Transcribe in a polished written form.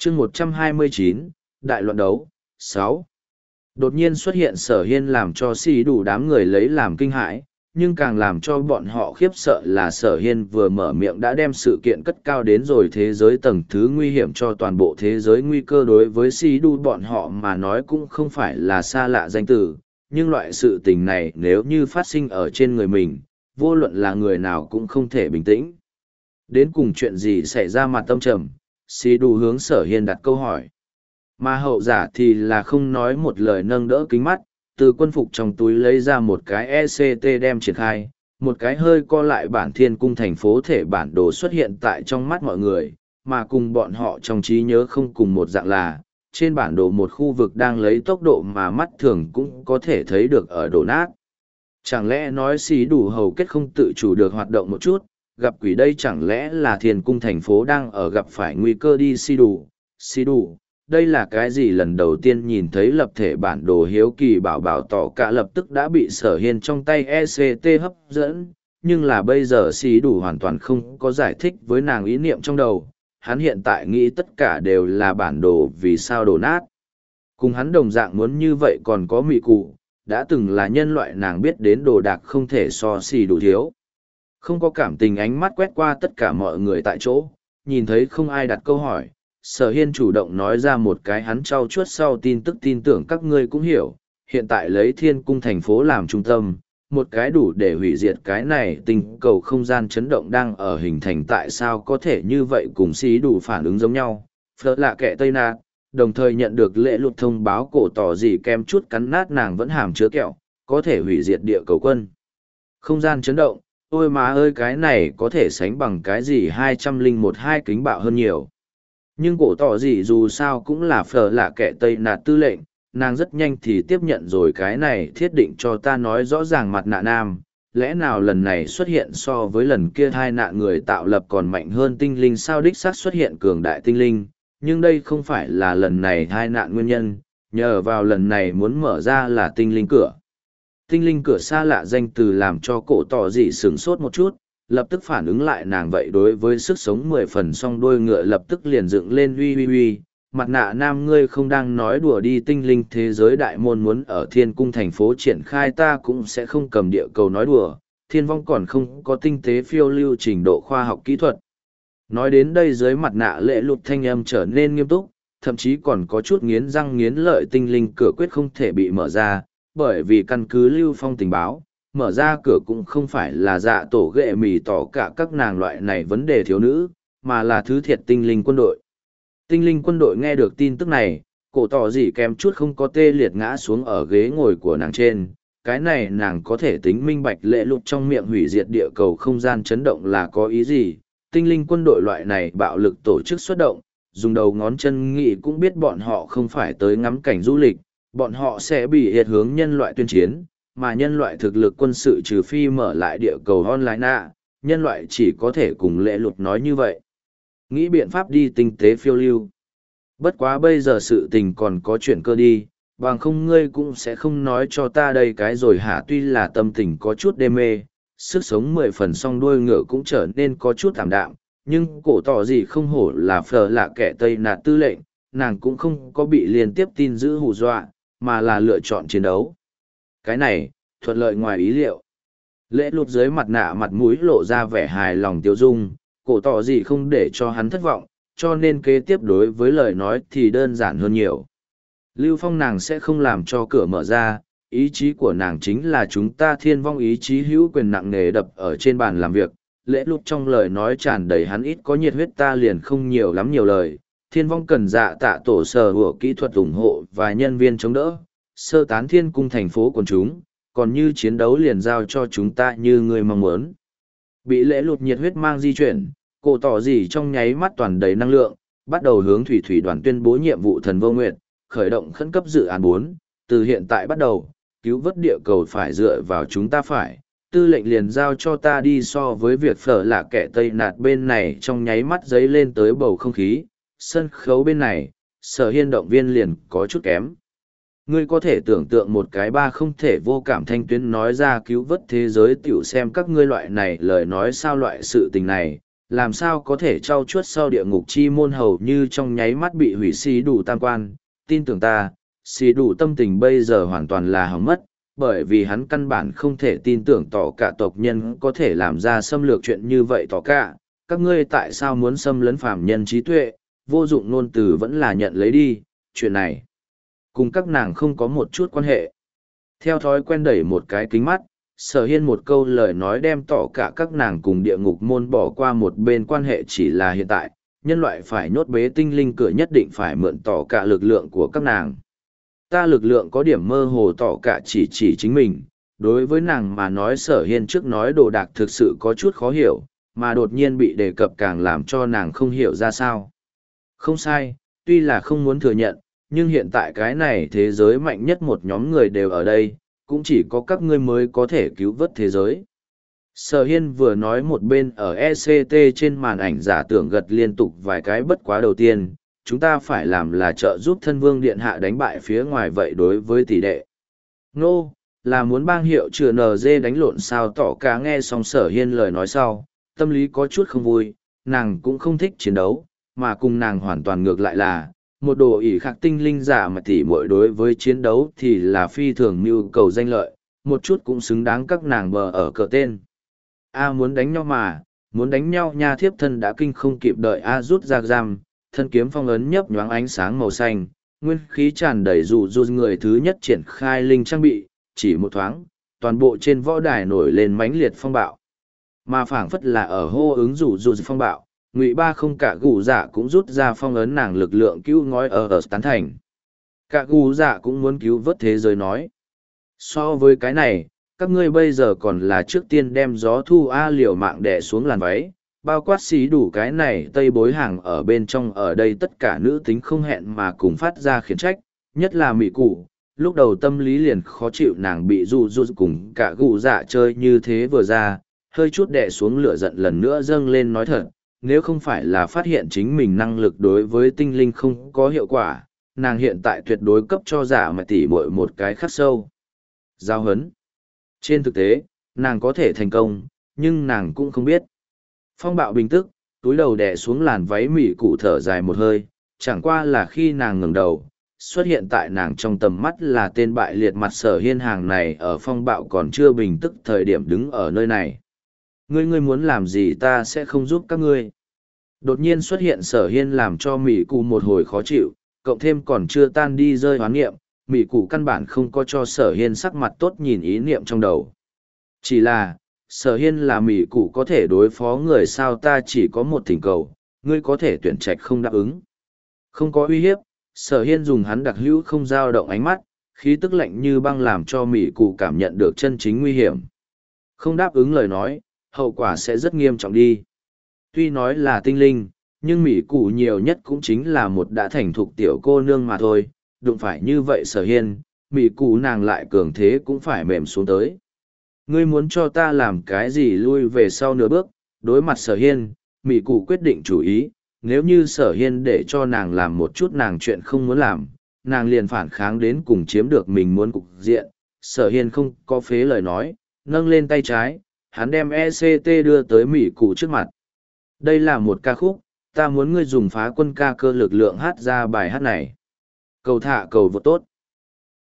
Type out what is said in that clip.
chương 129, Đại loạn đấu, 6. Đột nhiên xuất hiện Sở Hiên làm cho xì đủ đám người lấy làm kinh hãi, nhưng càng làm cho bọn họ khiếp sợ là Sở Hiên vừa mở miệng đã đem sự kiện cất cao đến rồi thế giới tầng thứ nguy hiểm cho toàn bộ thế giới, nguy cơ đối với xì đủ bọn họ mà nói cũng không phải là xa lạ danh từ, nhưng loại sự tình này nếu như phát sinh ở trên người mình, vô luận là người nào cũng không thể bình tĩnh. Đến cùng chuyện gì xảy ra mặt tâm trầm, xì đủ hướng Sở Hiên đặt câu hỏi. Mà hậu giả thì là không nói một lời, nâng đỡ kính mắt, từ quân phục trong túi lấy ra một cái ECT đem triển khai, một cái hơi co lại bản thiên cung thành phố thể bản đồ xuất hiện tại trong mắt mọi người, mà cùng bọn họ trong trí nhớ không cùng một dạng là, trên bản đồ một khu vực đang lấy tốc độ mà mắt thường cũng có thể thấy được ở đổ nát. Chẳng lẽ nói xí đủ hầu kết không tự chủ được hoạt động một chút, gặp quỷ đây chẳng lẽ là thiên cung thành phố đang ở gặp phải nguy cơ đi xí đủ, đây là cái gì? Lần đầu tiên nhìn thấy lập thể bản đồ hiếu kỳ bảo tỏ cả lập tức đã bị Sở Hiên trong tay ECT hấp dẫn, nhưng là bây giờ xí đủ hoàn toàn không có giải thích với nàng ý niệm trong đầu, hắn hiện tại nghĩ tất cả đều là bản đồ vì sao đổ nát. Cùng hắn đồng dạng muốn như vậy còn có mị cụ, đã từng là nhân loại, nàng biết đến đồ đạc không thể so xì đủ thiếu. Không có cảm tình ánh mắt quét qua tất cả mọi người tại chỗ, nhìn thấy không ai đặt câu hỏi. Sở Hiên chủ động nói ra một cái hắn trau chuốt sau tin tức, tin tưởng các ngươi cũng hiểu, hiện tại lấy thiên cung thành phố làm trung tâm, một cái đủ để hủy diệt cái này tinh cầu không gian chấn động đang ở hình thành, tại sao có thể như vậy, cùng xí đủ phản ứng giống nhau. Phớt lạ kẻ Tây Nạc, đồng thời nhận được lễ luật thông báo cổ tỏ gì kem chút cắn nát nàng vẫn hàm chứa kẹo, có thể hủy diệt địa cầu quân. Không gian chấn động, ôi má ơi, cái này có thể sánh bằng cái gì 201 hai kính bạo hơn nhiều. Nhưng cổ tỏ gì dù sao cũng là phở lạ kẻ Tây Nạt tư lệnh, nàng rất nhanh thì tiếp nhận rồi cái này, thiết định cho ta nói rõ ràng mặt nạ nam, lẽ nào lần này xuất hiện so với lần kia hai nạn người tạo lập còn mạnh hơn tinh linh sao? Đích xác xuất hiện cường đại tinh linh, nhưng đây không phải là lần này hai nạn nguyên nhân, nhờ vào lần này muốn mở ra là tinh linh cửa. Tinh linh cửa xa lạ danh từ làm cho cổ tỏ gì sửng sốt một chút, lập tức phản ứng lại nàng vậy đối với sức sống 10 phần, song đôi ngựa lập tức liền dựng lên, uy, mặt nạ nam ngươi không đang nói đùa đi, tinh linh thế giới đại môn muốn ở thiên cung thành phố triển khai, ta cũng sẽ không cầm địa cầu nói đùa, thiên vong còn không có tinh tế phiêu lưu trình độ khoa học kỹ thuật. Nói đến đây dưới mặt nạ lệ lụt thanh âm trở nên nghiêm túc, thậm chí còn có chút nghiến răng nghiến lợi, tinh linh cửa quyết không thể bị mở ra, bởi vì căn cứ Lưu Phong tình báo, mở ra cửa cũng không phải là dạ tổ ghệ mì tỏ cả các nàng loại này vấn đề thiếu nữ, mà là thứ thiệt tinh linh quân đội. Tinh linh quân đội nghe được tin tức này, cổ tỏ gì kém chút không có tê liệt ngã xuống ở ghế ngồi của nàng trên. Cái này nàng có thể tính minh bạch lệ lụt trong miệng hủy diệt địa cầu không gian chấn động là có ý gì. Tinh linh quân đội loại này bạo lực tổ chức xuất động, dùng đầu ngón chân nghĩ cũng biết bọn họ không phải tới ngắm cảnh du lịch, bọn họ sẽ bị hiệt hướng nhân loại tuyên chiến, mà nhân loại thực lực quân sự trừ phi mở lại địa cầu online nhân loại chỉ có thể cùng lệ lụt nói như vậy. Nghĩ biện pháp đi tinh tế phiêu lưu. Bất quá bây giờ sự tình còn có chuyện cơ đi, bằng không ngươi cũng sẽ không nói cho ta đây cái rồi hả? Tuy là tâm tình có chút đê mê, sức sống 10 phần, song đuôi ngựa cũng trở nên có chút thảm đạm, nhưng cổ tỏ gì không hổ là phở lạ kẻ Tây Nạt tư lệnh, nàng cũng không có bị liên tiếp tin dữ hù dọa, mà là lựa chọn chiến đấu. Cái này, thuận lợi ngoài ý liệu. Lễ lụt dưới mặt nạ mặt mũi lộ ra vẻ hài lòng tiêu dung, cổ tỏ gì không để cho hắn thất vọng, cho nên kế tiếp đối với lời nói thì đơn giản hơn nhiều. Lưu Phong nàng sẽ không làm cho cửa mở ra, ý chí của nàng chính là chúng ta thiên vong ý chí, hữu quyền nặng nề đập ở trên bàn làm việc. Lễ lụt trong lời nói tràn đầy hắn ít có nhiệt huyết, ta liền không nhiều lắm nhiều lời. Thiên vong cần dạ tạ tổ sở hữu kỹ thuật ủng hộ và nhân viên chống đỡ, sơ tán thiên cung thành phố của chúng, còn như chiến đấu liền giao cho chúng ta như người mong muốn. Bị lễ lụt nhiệt huyết mang di chuyển, cổ tỏ gì trong nháy mắt toàn đầy năng lượng, bắt đầu hướng thủy thủy đoàn tuyên bố nhiệm vụ thần vô nguyệt, khởi động khẩn cấp dự án 4, từ hiện tại bắt đầu, cứu vớt địa cầu phải dựa vào chúng ta phải, tư lệnh liền giao cho ta đi. So với việc phở là kẻ Tây Nạt bên này trong nháy mắt dấy lên tới bầu không khí, sân khấu bên này, Sở Hiên động viên liền có chút kém. Ngươi có thể tưởng tượng một cái ba không thể vô cảm thanh tuyến nói ra cứu vớt thế giới, tiểu xem các ngươi loại này lời nói sao? Loại sự tình này, làm sao có thể trau chuốt sau địa ngục chi môn hầu như trong nháy mắt bị hủy xì đủ tam quan, tin tưởng ta, xì đủ tâm tình bây giờ hoàn toàn là hỏng mất, bởi vì hắn căn bản không thể tin tưởng tỏ cả tộc nhân có thể làm ra xâm lược chuyện như vậy tỏ cả, các ngươi tại sao muốn xâm lấn phàm nhân trí tuệ, vô dụng ngôn từ vẫn là nhận lấy đi, chuyện này cùng các nàng không có một chút quan hệ. Theo thói quen đẩy một cái kính mắt, Sở Hiên một câu lời nói đem tỏ cả các nàng cùng địa ngục môn bỏ qua một bên quan hệ chỉ là hiện tại, nhân loại phải nhốt bế tinh linh cửa nhất định phải mượn tỏ cả lực lượng của các nàng. Ta lực lượng có điểm mơ hồ tỏ cả chỉ chính mình, đối với nàng mà nói Sở Hiên trước nói đồ đạc thực sự có chút khó hiểu, mà đột nhiên bị đề cập càng làm cho nàng không hiểu ra sao. Không sai, tuy là không muốn thừa nhận, nhưng hiện tại cái này thế giới mạnh nhất một nhóm người đều ở đây, cũng chỉ có các ngươi mới có thể cứu vớt thế giới. Sở Hiên vừa nói một bên ở ECT trên màn ảnh giả tưởng gật liên tục vài cái bất quá đầu tiên, chúng ta phải làm là trợ giúp thân vương điện hạ đánh bại phía ngoài vậy đối với tỷ đệ. Nô, là muốn bang hiệu chữa NG đánh lộn sao tỏ cá nghe xong Sở Hiên lời nói sau, tâm lý có chút không vui, nàng cũng không thích chiến đấu, mà cùng nàng hoàn toàn ngược lại là, một đồ ỷ khắc tinh linh giả mà tỉ muội đối với chiến đấu thì là phi thường mưu cầu danh lợi, một chút cũng xứng đáng các nàng bờ ở cờ tên. A muốn đánh nhau mà, muốn đánh nhau nha thiếp thân đã kinh không kịp đợi A rút ra giam, thân kiếm phong ấn nhấp nhoáng ánh sáng màu xanh, nguyên khí tràn đầy rủ người thứ nhất triển khai linh trang bị, chỉ một thoáng, toàn bộ trên võ đài nổi lên mãnh liệt phong bạo. Mà phảng phất là ở hô ứng rủ phong bạo, Ngụy Ba không cả gù dạ cũng rút ra phong ấn nàng lực lượng cứu ngói ở tán thành. Cả gù dạ cũng muốn cứu vớt thế giới nói. So với cái này, các ngươi bây giờ còn là trước tiên đem gió thu A liều mạng đè xuống làn váy, bao quát xí đủ cái này tây bối hàng ở bên trong ở đây tất cả nữ tính không hẹn mà cùng phát ra khiển trách, nhất là mỹ cụ. Lúc đầu tâm lý liền khó chịu nàng bị rụ cùng cả gù dạ chơi như thế vừa ra, hơi chút đè xuống lửa giận lần nữa dâng lên nói thật, nếu không phải là phát hiện chính mình năng lực đối với tinh linh không có hiệu quả, nàng hiện tại tuyệt đối cấp cho giả mà tỉ muội một cái khắc sâu. Giao hấn. Trên thực tế, nàng có thể thành công, nhưng nàng cũng không biết. Phong bạo bình tức, túi đầu đè xuống làn váy mỉ cụ thở dài một hơi, chẳng qua là khi nàng ngẩng đầu, xuất hiện tại nàng trong tầm mắt là tên bại liệt mặt Sở Hiên hàng này ở phong bạo còn chưa bình tức thời điểm đứng ở nơi này. Ngươi muốn làm gì ta sẽ không giúp các ngươi. Đột nhiên xuất hiện Sở Hiên làm cho Mỹ Cụ một hồi khó chịu, cộng thêm còn chưa tan đi rơi hoán niệm, Mỹ Cụ căn bản không có cho Sở Hiên sắc mặt tốt nhìn ý niệm trong đầu. Chỉ là, Sở Hiên là Mỹ Cụ có thể đối phó người sao ta chỉ có một thỉnh cầu, ngươi có thể tuyển trạch không đáp ứng. Không có uy hiếp, Sở Hiên dùng hắn đặc hữu không dao động ánh mắt, khí tức lạnh như băng làm cho Mỹ Cụ cảm nhận được chân chính nguy hiểm. Không đáp ứng lời nói, hậu quả sẽ rất nghiêm trọng đi. Tuy nói là tinh linh, nhưng Mỹ Cụ nhiều nhất cũng chính là một đã thành thục tiểu cô nương mà thôi, đụng phải như vậy Sở Hiên, Mỹ Cụ nàng lại cường thế cũng phải mềm xuống tới. Ngươi muốn cho ta làm cái gì lui về sau nửa bước, đối mặt Sở Hiên, Mỹ Cụ quyết định chủ ý, nếu như Sở Hiên để cho nàng làm một chút nàng chuyện không muốn làm, nàng liền phản kháng đến cùng chiếm được mình muốn cục diện. Sở Hiên không có phế lời nói, nâng lên tay trái, hắn đem ECT đưa tới Mỹ Cụ trước mặt. Đây là một ca khúc, ta muốn ngươi dùng phá quân ca cơ lực lượng hát ra bài hát này. Cầu thả cầu vượt tốt.